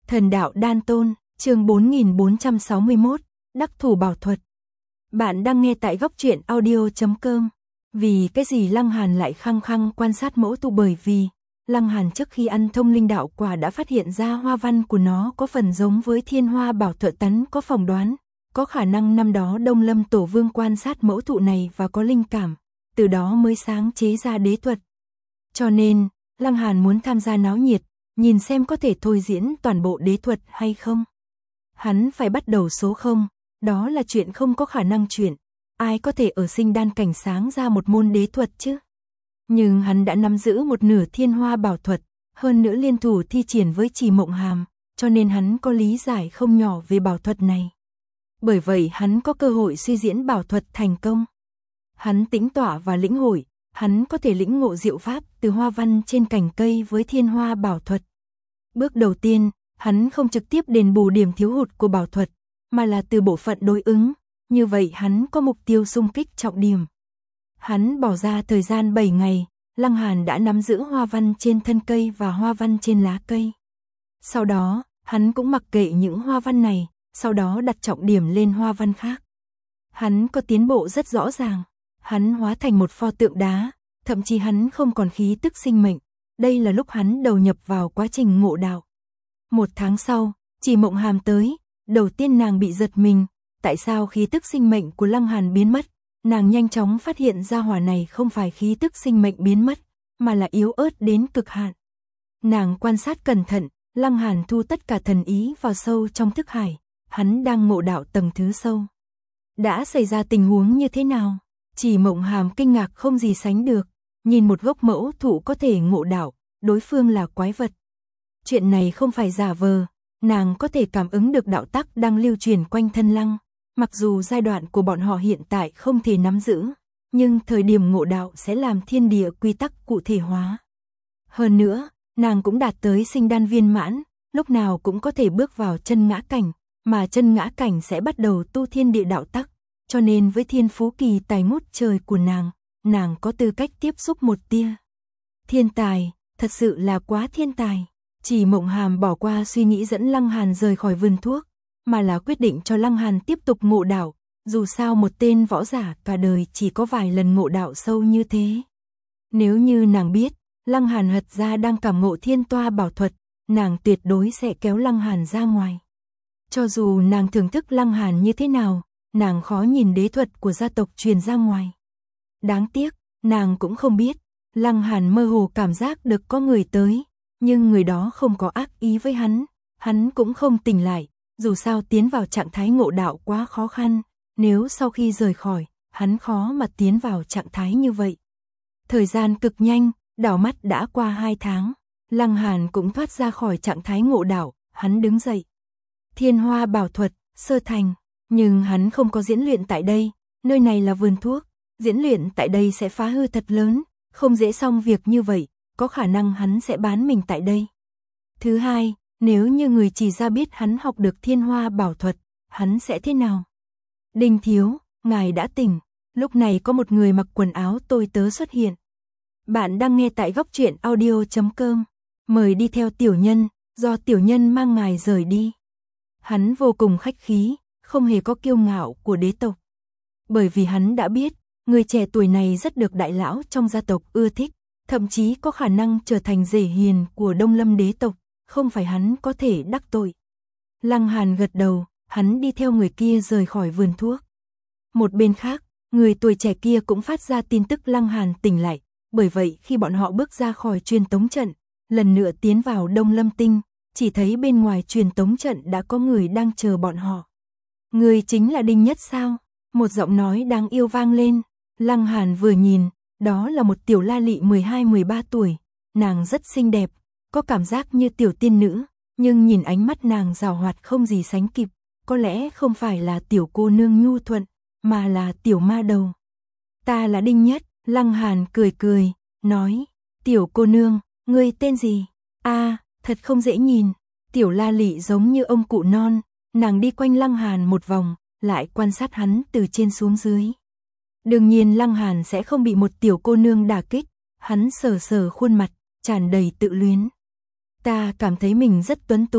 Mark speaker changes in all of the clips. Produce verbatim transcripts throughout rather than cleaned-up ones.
Speaker 1: Thần đạo đan tôn, chương bốn nghìn bốn trăm sáu mươi mốt, đắc thủ bảo thuật. Bạn đang nghe tại góc truyện audio chấm com. Vì cái gì Lăng Hàn lại khăng khăng quan sát mẫu tu? Bởi vì Lăng Hàn trước khi ăn thông linh đạo quả đã phát hiện ra hoa văn của nó có phần giống với thiên hoa bảo thuật, tấn có phỏng đoán, có khả năng năm đó Đông Lâm Tổ Vương quan sát mẫu thụ này và có linh cảm, từ đó mới sáng chế ra đế thuật. Cho nên, Lăng Hàn muốn tham gia náo nhiệt, nhìn xem có thể thôi diễn toàn bộ đế thuật hay không. Hắn phải bắt đầu số không, đó là chuyện không có khả năng chuyện, ai có thể ở sinh đan cảnh sáng ra một môn đế thuật chứ. Nhưng hắn đã nắm giữ một nửa thiên hoa bảo thuật, hơn nữa liên thủ thi triển với Trì Mộng Hàm, cho nên hắn có lý giải không nhỏ về bảo thuật này. Bởi vậy hắn có cơ hội suy diễn bảo thuật thành công. Hắn tĩnh tọa và lĩnh hội, hắn có thể lĩnh ngộ diệu pháp từ hoa văn trên cành cây với thiên hoa bảo thuật. Bước đầu tiên, hắn không trực tiếp đền bù điểm thiếu hụt của bảo thuật, mà là từ bộ phận đối ứng, như vậy hắn có mục tiêu xung kích trọng điểm. Hắn bỏ ra thời gian bảy ngày, Lăng Hàn đã nắm giữ hoa văn trên thân cây và hoa văn trên lá cây. Sau đó, hắn cũng mặc kệ những hoa văn này, sau đó đặt trọng điểm lên hoa văn khác. Hắn có tiến bộ rất rõ ràng, hắn hóa thành một pho tượng đá, thậm chí hắn không còn khí tức sinh mệnh, đây là lúc hắn đầu nhập vào quá trình ngộ đạo. Một tháng sau, Trì Mộng Hàm tới, đầu tiên nàng bị giật mình, tại sao khí tức sinh mệnh của Lăng Hàn biến mất? Nàng nhanh chóng phát hiện ra hỏa này không phải khí tức sinh mệnh biến mất, mà là yếu ớt đến cực hạn. Nàng quan sát cẩn thận, Lăng Hàn thu tất cả thần ý vào sâu trong thức hải, hắn đang ngộ đạo tầng thứ sâu. Đã xảy ra tình huống như thế nào? Trì Mộng Hàm kinh ngạc không gì sánh được, nhìn một gốc mẫu thụ có thể ngộ đạo, đối phương là quái vật. Chuyện này không phải giả vờ, nàng có thể cảm ứng được đạo tắc đang lưu truyền quanh thân Lăng. Mặc dù giai đoạn của bọn họ hiện tại không thể nắm giữ, nhưng thời điểm ngộ đạo sẽ làm thiên địa quy tắc cụ thể hóa. Hơn nữa, nàng cũng đạt tới sinh đan viên mãn, lúc nào cũng có thể bước vào chân ngã cảnh, mà chân ngã cảnh sẽ bắt đầu tu thiên địa đạo tắc, cho nên với thiên phú kỳ tài ngút trời của nàng, nàng có tư cách tiếp xúc một tia. Thiên tài, thật sự là quá thiên tài. Trì Mộng Hàm bỏ qua suy nghĩ dẫn Lăng Hàn rời khỏi vườn thuốc, mà là quyết định cho Lăng Hàn tiếp tục ngộ đạo, dù sao một tên võ giả cả đời chỉ có vài lần ngộ đạo sâu như thế. Nếu như nàng biết, Lăng Hàn thật ra đang cảm ngộ thiên toa bảo thuật, nàng tuyệt đối sẽ kéo Lăng Hàn ra ngoài. Cho dù nàng thưởng thức Lăng Hàn như thế nào, nàng khó nhìn đế thuật của gia tộc truyền ra ngoài. Đáng tiếc, nàng cũng không biết, Lăng Hàn mơ hồ cảm giác được có người tới, nhưng người đó không có ác ý với hắn, hắn cũng không tỉnh lại. Dù sao tiến vào trạng thái ngộ đạo quá khó khăn, nếu sau khi rời khỏi, hắn khó mà tiến vào trạng thái như vậy. Thời gian cực nhanh, đảo mắt đã qua hai tháng, Lăng Hàn cũng thoát ra khỏi trạng thái ngộ đạo, hắn đứng dậy. Thiên hoa bảo thuật, sơ thành, nhưng hắn không có diễn luyện tại đây, nơi này là vườn thuốc, diễn luyện tại đây sẽ phá hư thật lớn, không dễ xong việc như vậy, có khả năng hắn sẽ bán mình tại đây. Thứ hai, nếu như người Trì gia biết hắn học được thiên hoa bảo thuật, hắn sẽ thế nào? Đinh thiếu, ngài đã tỉnh, lúc này có một người mặc quần áo tôi tớ xuất hiện. Bạn đang nghe tại góc truyện audio chấm com, mời đi theo tiểu nhân, do tiểu nhân mang ngài rời đi. Hắn vô cùng khách khí, không hề có kiêu ngạo của đế tộc. Bởi vì hắn đã biết, người trẻ tuổi này rất được đại lão trong gia tộc ưa thích, thậm chí có khả năng trở thành rể hiền của Đông Lâm đế tộc. Không phải hắn có thể đắc tội. Lăng Hàn gật đầu, hắn đi theo người kia rời khỏi vườn thuốc. Một bên khác, người tuổi trẻ kia cũng phát ra tin tức Lăng Hàn tỉnh lại, bởi vậy khi bọn họ bước ra khỏi truyền tống trận, lần nữa tiến vào Đông Lâm Tinh, chỉ thấy bên ngoài truyền tống trận đã có người đang chờ bọn họ. Người chính là Đinh Nhất sao? Một giọng nói đáng yêu vang lên. Lăng Hàn vừa nhìn, đó là một tiểu la lị mười hai mười ba tuổi, nàng rất xinh đẹp. Có cảm giác như tiểu tiên nữ, nhưng nhìn ánh mắt nàng giàu hoạt không gì sánh kịp, có lẽ không phải là tiểu cô nương nhu thuận, mà là tiểu ma đầu. Ta là Đinh Nhất, Lăng Hàn cười cười, nói, tiểu cô nương, ngươi tên gì? A, à, thật không dễ nhìn, tiểu la lị giống như ông cụ non, nàng đi quanh Lăng Hàn một vòng, lại quan sát hắn từ trên xuống dưới. Đương nhiên Lăng Hàn sẽ không bị một tiểu cô nương đả kích, hắn sờ sờ khuôn mặt, tràn đầy tự luyến. Ta cảm thấy mình rất tuấn tú,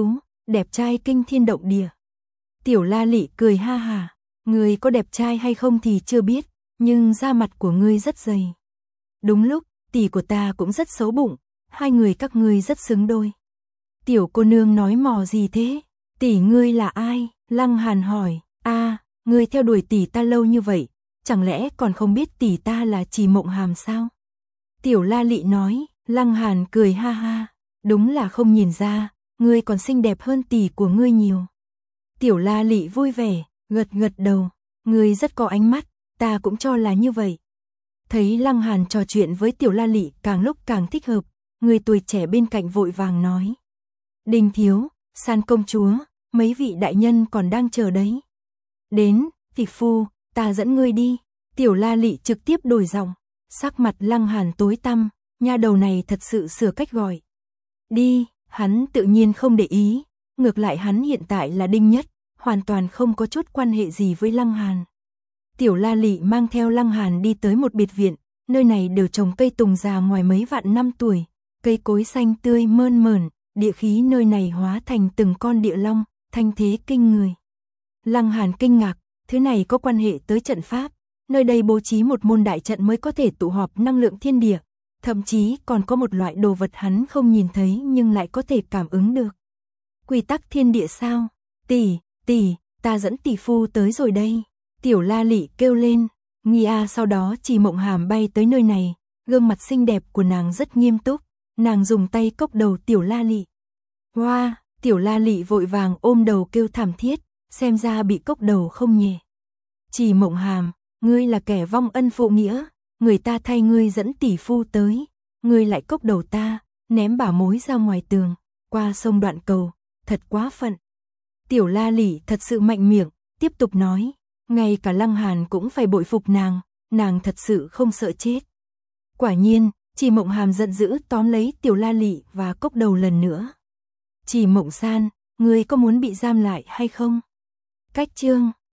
Speaker 1: đẹp trai kinh thiên động địa. Tiểu La Lị cười ha hà, ngươi có đẹp trai hay không thì chưa biết, nhưng da mặt của ngươi rất dày. Đúng lúc, tỷ của ta cũng rất xấu bụng, hai người các ngươi rất xứng đôi. Tiểu cô nương nói mò gì thế? Tỷ ngươi là ai? Lăng Hàn hỏi. A, ngươi theo đuổi tỷ ta lâu như vậy, chẳng lẽ còn không biết tỷ ta là Trì Mộng Hàm sao? Tiểu La Lị nói. Lăng Hàn cười ha ha, đúng là không nhìn ra, ngươi còn xinh đẹp hơn tỷ của ngươi nhiều. Tiểu La Lị vui vẻ, gật gật đầu, ngươi rất có ánh mắt, ta cũng cho là như vậy. Thấy Lăng Hàn trò chuyện với Tiểu La Lị càng lúc càng thích hợp, người tuổi trẻ bên cạnh vội vàng nói. Đình thiếu, San công chúa, mấy vị đại nhân còn đang chờ đấy. Đến, tỷ phu, ta dẫn ngươi đi. Tiểu La Lị trực tiếp đổi giọng, sắc mặt Lăng Hàn tối tăm, nha đầu này thật sự sửa cách gọi. Đi, hắn tự nhiên không để ý, ngược lại hắn hiện tại là đinh nhất, hoàn toàn không có chút quan hệ gì với Lăng Hàn. Tiểu La Lị mang theo Lăng Hàn đi tới một biệt viện, nơi này đều trồng cây tùng già ngoài mấy vạn năm tuổi, cây cối xanh tươi mơn mởn, địa khí nơi này hóa thành từng con địa long, thanh thế kinh người. Lăng Hàn kinh ngạc, thứ này có quan hệ tới trận pháp, nơi đây bố trí một môn đại trận mới có thể tụ họp năng lượng thiên địa, thậm chí còn có một loại đồ vật hắn không nhìn thấy nhưng lại có thể cảm ứng được. Quy tắc thiên địa sao? Tỷ, tỷ, ta dẫn tỷ phu tới rồi đây. Tiểu La Lị kêu lên, nghi a sau đó Trì Mộng Hàm bay tới nơi này, gương mặt xinh đẹp của nàng rất nghiêm túc, nàng dùng tay cốc đầu Tiểu La Lị. Hoa, wow, Tiểu La Lị vội vàng ôm đầu kêu thảm thiết, xem ra bị cốc đầu không nhẹ. Trì Mộng Hàm, ngươi là kẻ vong ân phụ nghĩa, người ta thay ngươi dẫn tỷ phu tới, ngươi lại cốc đầu ta, ném bả mối ra ngoài tường, qua sông Đoạn Cầu, thật quá phận. Tiểu La Lị thật sự mạnh miệng, tiếp tục nói, ngay cả Lăng Hàn cũng phải bội phục nàng, nàng thật sự không sợ chết. Quả nhiên, Trì Mộng Hàm giận dữ tóm lấy Tiểu La Lị và cốc đầu lần nữa. Trì Mộng San, ngươi có muốn bị giam lại hay không? Cách chương